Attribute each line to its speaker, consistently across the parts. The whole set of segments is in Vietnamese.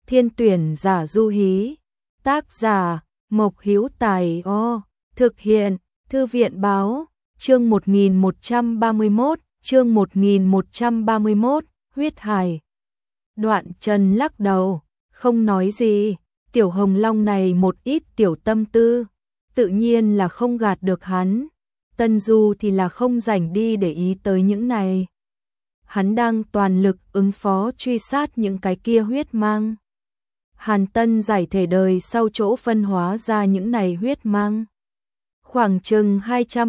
Speaker 1: Thiên tuyển giả du hí. Tác giả Mộc Hữu Tài. Thực hiện Thư viện báo. Chương 1131, chương 1131, huyết hài. Đoạn Trần lắc đầu, không nói gì. Tiểu Hồng Long này một ít tiểu tâm tư, tự nhiên là không gạt được hắn. Tân Du thì là không rảnh đi để ý tới những này. Hắn đang toàn lực ứng phó truy sát những cái kia huyết mang. Hàn Tân giải thể đời sau chỗ phân hóa ra những này huyết mang. Khoảng chừng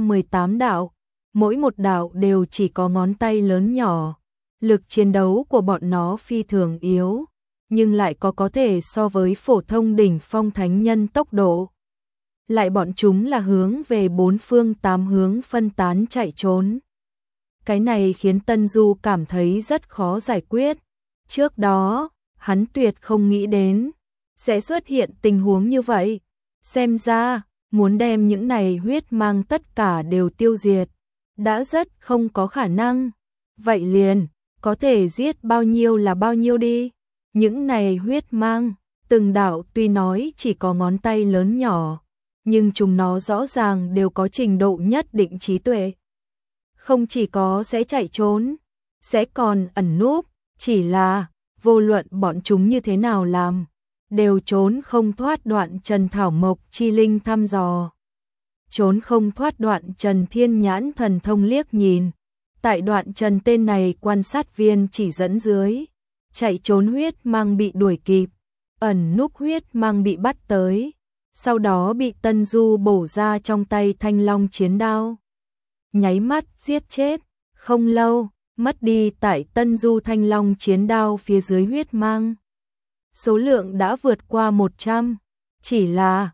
Speaker 1: 218 đạo, mỗi một đạo đều chỉ có ngón tay lớn nhỏ. Lực chiến đấu của bọn nó phi thường yếu, nhưng lại có thể so với phổ thông đỉnh phong thánh nhân tốc độ. Lại bọn chúng là hướng về bốn phương tám hướng phân tán chạy trốn. Cái này khiến Tân Du cảm thấy rất khó giải quyết. Trước đó, hắn tuyệt không nghĩ đến sẽ xuất hiện tình huống như vậy. Xem ra, muốn đem những này huyết mang tất cả đều tiêu diệt, đã rất không có khả năng. Vậy liền, có thể giết bao nhiêu là bao nhiêu đi. Những này huyết mang, từng đạo tuy nói chỉ có ngón tay lớn nhỏ, nhưng chúng nó rõ ràng đều có trình độ nhất định trí tuệ. Không chỉ có sẽ chạy trốn, sẽ còn ẩn núp, chỉ là vô luận bọn chúng như thế nào làm, đều trốn không thoát Đoạn Trần thảo mộc chi linh thăm dò. Trốn không thoát Đoạn Trần thiên nhãn thần thông liếc nhìn. Tại Đoạn Trần tên này quan sát viên chỉ dẫn dưới, chạy trốn huyết mang bị đuổi kịp, ẩn núp huyết mang bị bắt tới, sau đó bị Tân Du bổ ra trong tay thanh long chiến đao. Nháy mắt giết chết, không lâu, mất đi tại Tân Du thanh long chiến đao phía dưới huyết mang. Số lượng đã vượt qua 100, chỉ là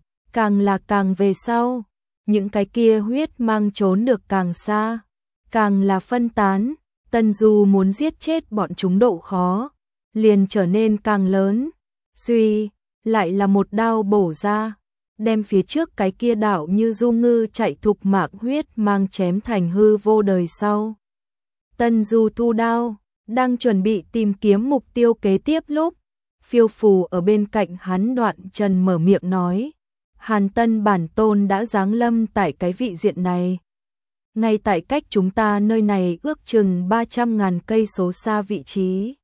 Speaker 1: càng về sau, những cái kia huyết mang trốn được càng xa, càng là phân tán. Tân Du muốn giết chết bọn chúng độ khó liền trở nên càng lớn. Suy, lại là một đao bổ ra, đem phía trước cái kia đạo như du ngư chạy thục mạng huyết mang chém thành hư vô đời sau. Tân Du thu đao, đang chuẩn bị tìm kiếm mục tiêu kế tiếp lúc, phiêu phù ở bên cạnh hắn Đoạn Trần mở miệng nói, Hàn Tân bản tôn đã giáng lâm tại cái vị diện này. Ngay tại cách chúng ta nơi này ước chừng 300.000 cây số xa vị trí.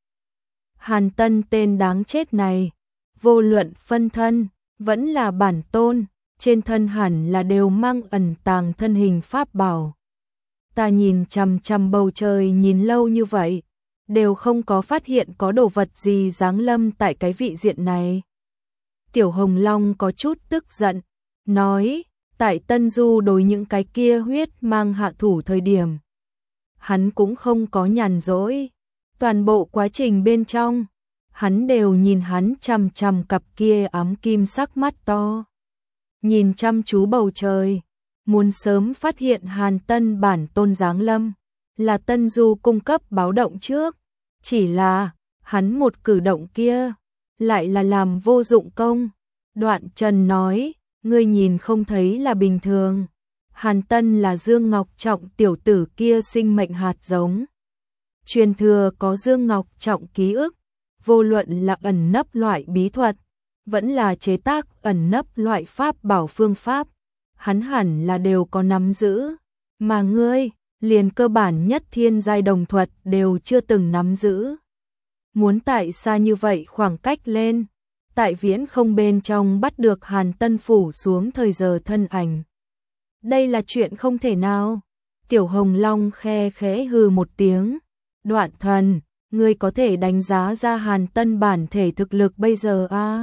Speaker 1: Hàn Tân tên đáng chết này, vô luận phân thân, vẫn là bản tôn, trên thân hẳn là đều mang ẩn tàng thân hình pháp bảo. Ta nhìn chằm chằm bầu trời nhìn lâu như vậy, đều không có phát hiện có đồ vật gì giáng lâm tại cái vị diện này. Tiểu Hồng Long có chút tức giận, nói, tại Tân Du đối những cái kia huyết mang hạ thủ thời điểm, hắn cũng không có nhàn rỗi. Toàn bộ quá trình bên trong, hắn đều nhìn hắn chằm chằm cặp kia ám kim sắc mắt to. Nhìn chăm chú bầu trời, muốn sớm phát hiện Hàn Tân bản tôn giáng lâm, là Tân Du cung cấp báo động trước. Chỉ là, hắn một cử động kia, lại là làm vô dụng công. Đoạn Trần nói, ngươi nhìn không thấy là bình thường. Hàn Tân là Dương Ngọc Trọng tiểu tử kia sinh mệnh hạt giống. Truyền thừa có Dương Ngọc Trọng ký ức, vô luận là ẩn nấp loại bí thuật, vẫn là chế tác ẩn nấp loại pháp bảo phương pháp, hắn hẳn là đều có nắm giữ, mà ngươi, liền cơ bản nhất thiên giai đồng thuật đều chưa từng nắm giữ. Muốn tại xa như vậy khoảng cách lên, tại viễn không bên trong bắt được Hàn Tân phủ xuống thời giờ thân ảnh. Đây là chuyện không thể nào. Tiểu Hồng Long khe khẽ hừ một tiếng. Đoạn Thần, ngươi có thể đánh giá ra Hàn Tân bản thể thực lực bây giờ à?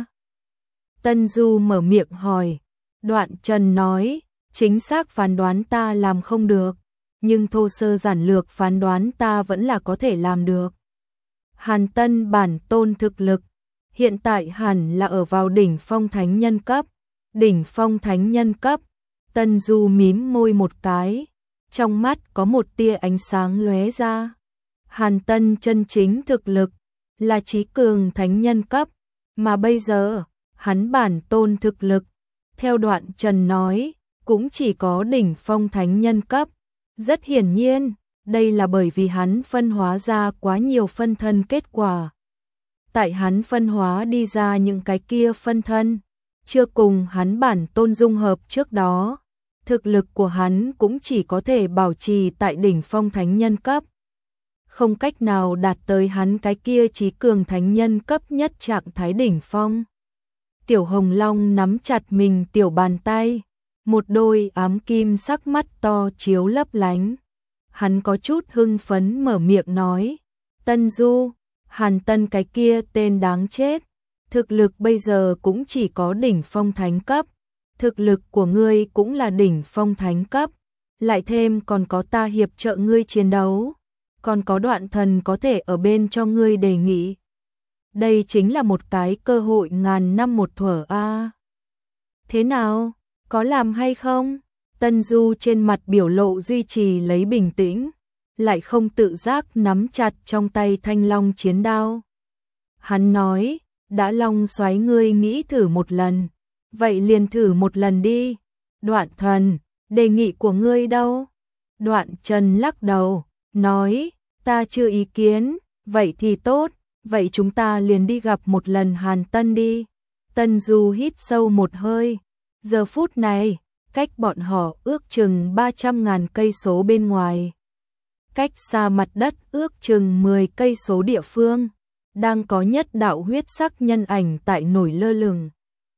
Speaker 1: Tân Du mở miệng hỏi. Đoạn Trần nói, chính xác phán đoán ta làm không được, nhưng thô sơ giản lược phán đoán ta vẫn là có thể làm được. Hàn Tân bản tôn thực lực, hiện tại hẳn là ở vào đỉnh phong thánh nhân cấp. Đỉnh phong thánh nhân cấp. Tân Du mím môi một cái, trong mắt có một tia ánh sáng lóe ra. Hàn Tân chân chính thực lực là trí cường thánh nhân cấp, mà bây giờ, hắn bản tôn thực lực, theo Đoạn Trần nói, cũng chỉ có đỉnh phong thánh nhân cấp. Rất hiển nhiên, đây là bởi vì hắn phân hóa ra quá nhiều phân thân kết quả. tại hắn phân hóa đi ra những cái kia phân thân, chưa cùng hắn bản tôn dung hợp trước đó, thực lực của hắn cũng chỉ có thể bảo trì tại đỉnh phong thánh nhân cấp, không cách nào đạt tới hắn cái kia trí cường thánh nhân cấp nhất trạng thái đỉnh phong. Tiểu Hồng Long nắm chặt mình tiểu bàn tay, một đôi ám kim sắc mắt to chiếu lấp lánh. Hắn có chút hưng phấn mở miệng nói, Tân Du, Hàn Tân cái kia tên đáng chết, thực lực bây giờ cũng chỉ có đỉnh phong thánh cấp, thực lực của ngươi cũng là đỉnh phong thánh cấp, lại thêm còn có ta hiệp trợ ngươi chiến đấu, còn có Đoạn Thần có thể ở bên cho ngươi đề nghị. Đây chính là một cái cơ hội ngàn năm một thuở a. Thế nào, có làm hay không? Tân Du trên mặt biểu lộ duy trì lấy bình tĩnh, lại không tự giác nắm chặt trong tay thanh long chiến đao. Hắn nói, đã long xoáy ngươi nghĩ thử một lần, vậy liền thử một lần đi. Đoạn Thần, đề nghị của ngươi đâu? Đoạn Trần lắc đầu, nói, ta chưa ý kiến, vậy thì tốt, vậy chúng ta liền đi gặp một lần Hàn Tân đi. Tân Du hít sâu một hơi, giờ phút này, cách bọn họ ước chừng 300.000 cây số bên ngoài. Cách xa mặt đất ước chừng 10 cây số địa phương, đang có nhất đạo huyết sắc nhân ảnh tại nổi lơ lửng.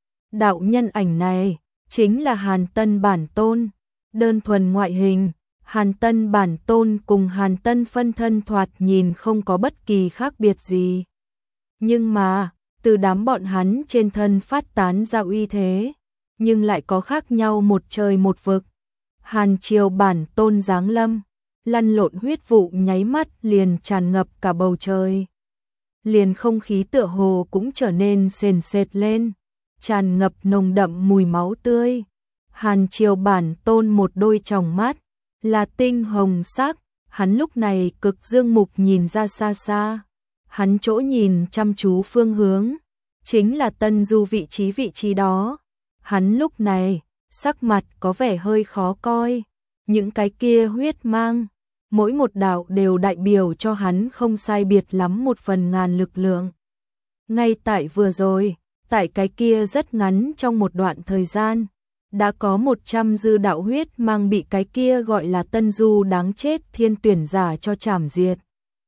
Speaker 1: Đạo nhân ảnh này chính là Hàn Tân bản tôn, đơn thuần ngoại hình, Hàn Tân bản tôn cùng Hàn Tân phân thân thoạt nhìn không có bất kỳ khác biệt gì. Nhưng mà, từ đám bọn hắn trên thân phát tán ra uy thế, nhưng lại có khác nhau một trời một vực. Hàn Triều bản tôn giáng lâm, lăn lộn huyết vụ nháy mắt liền tràn ngập cả bầu trời. Liền không khí tựa hồ cũng trở nên sền sệt lên, tràn ngập nồng đậm mùi máu tươi. Hàn Triều bản tôn một đôi tròng mắt là tinh hồng sắc, hắn lúc này cực dương mục nhìn ra xa xa. Hắn chỗ nhìn chăm chú phương hướng, chính là Tân Du vị trí đó. Hắn lúc này, sắc mặt có vẻ hơi khó coi, những cái kia huyết mang, mỗi một đạo đều đại biểu cho hắn không sai biệt lắm 1/1000 lực lượng. Ngay tại vừa rồi, tại cái kia rất ngắn trong một đoạn thời gian, đã có 100 dư đạo huyết mang bị cái kia gọi là Tân Du đáng chết thiên tuyển giả cho chảm diệt.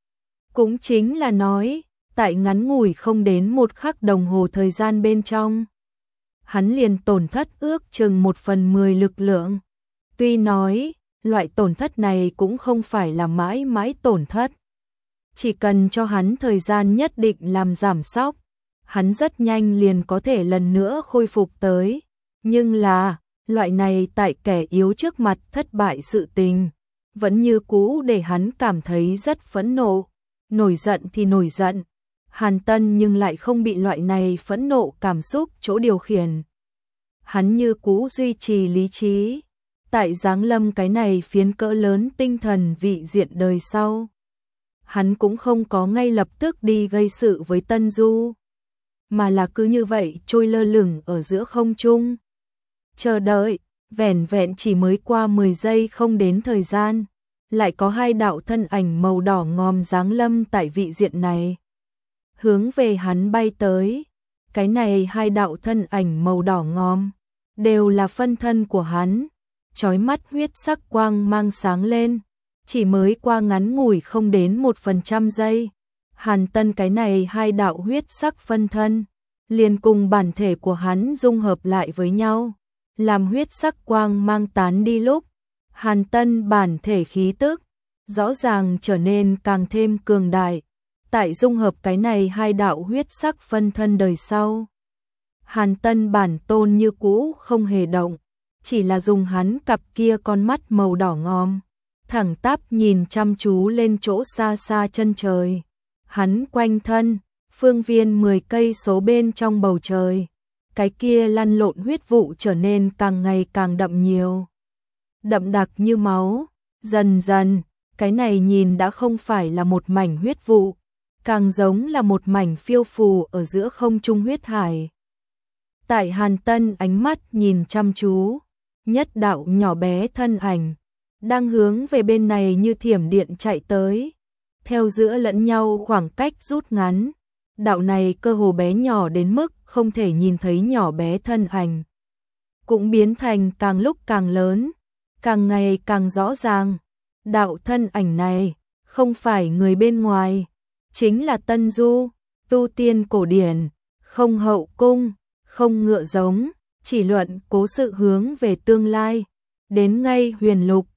Speaker 1: Cũng chính là nói, tại ngắn ngủi không đến 1 khắc đồng hồ thời gian bên trong, hắn liền tổn thất ước chừng 1/10 lực lượng. Tuy nói, loại tổn thất này cũng không phải là mãi mãi tổn thất. Chỉ cần cho hắn thời gian nhất định làm giảm sóc, hắn rất nhanh liền có thể lần nữa khôi phục tới. Nhưng là, loại này tại kẻ yếu trước mặt thất bại sự tình, vẫn như cũ để hắn cảm thấy rất phẫn nộ. Nổi giận thì nổi giận, Hàn Tân nhưng lại không bị loại này phẫn nộ cảm xúc chỗ điều khiển. Hắn như cũ duy trì lý trí, tại giáng lâm cái này phiến cỡ lớn tinh thần vị diện đời sau. Hắn cũng không có ngay lập tức đi gây sự với Tân Du, mà là cứ như vậy trôi lơ lửng ở giữa không trung. Chờ đợi, vẻn vẹn chỉ mới qua 10 giây không đến thời gian, lại có 2 đạo thân ảnh màu đỏ ngòm giáng lâm tại vị diện này. Hướng về hắn bay tới, cái này 2 đạo thân ảnh màu đỏ ngòm, đều là phân thân của hắn, chói mắt huyết sắc quang mang sáng lên, chỉ mới qua ngắn ngủi không đến 1% giây. Hàn Tân cái này 2 đạo huyết sắc phân thân, liền cùng bản thể của hắn dung hợp lại với nhau, làm huyết sắc quang mang tán đi lúc, Hàn Tân bản thể khí tức rõ ràng trở nên càng thêm cường đại. Tại dung hợp cái này 2 đạo huyết sắc phân thân đời sau, Hàn Tân bản tôn như cũ không hề động, chỉ là dùng hắn cặp kia con mắt màu đỏ ngòm, thẳng tắp nhìn chăm chú lên chỗ xa xa chân trời. Hắn quanh thân, phương viên 10 cây số bên trong bầu trời, cái kia lăn lộn huyết vụ trở nên càng ngày càng đậm nhiều. Đậm đặc như máu, dần dần, cái này nhìn đã không phải là một mảnh huyết vụ, càng giống là một mảnh phiêu phù ở giữa không trung huyết hải. Tại Hàn Tân ánh mắt nhìn chăm chú, nhất đạo nhỏ bé thân ảnh, đang hướng về bên này như thiểm điện chạy tới, theo giữa lẫn nhau khoảng cách rút ngắn, đạo này cơ hồ bé nhỏ đến mức không thể nhìn thấy nhỏ bé thân ảnh. Cũng biến thành càng lúc càng lớn, càng ngày càng rõ ràng. Đạo thân ảnh này không phải người bên ngoài, chính là Tân Du, tu tiên cổ điển, không hậu cung, không ngựa giống, chỉ luận cố sự hướng về tương lai. Đến ngay huyền lục,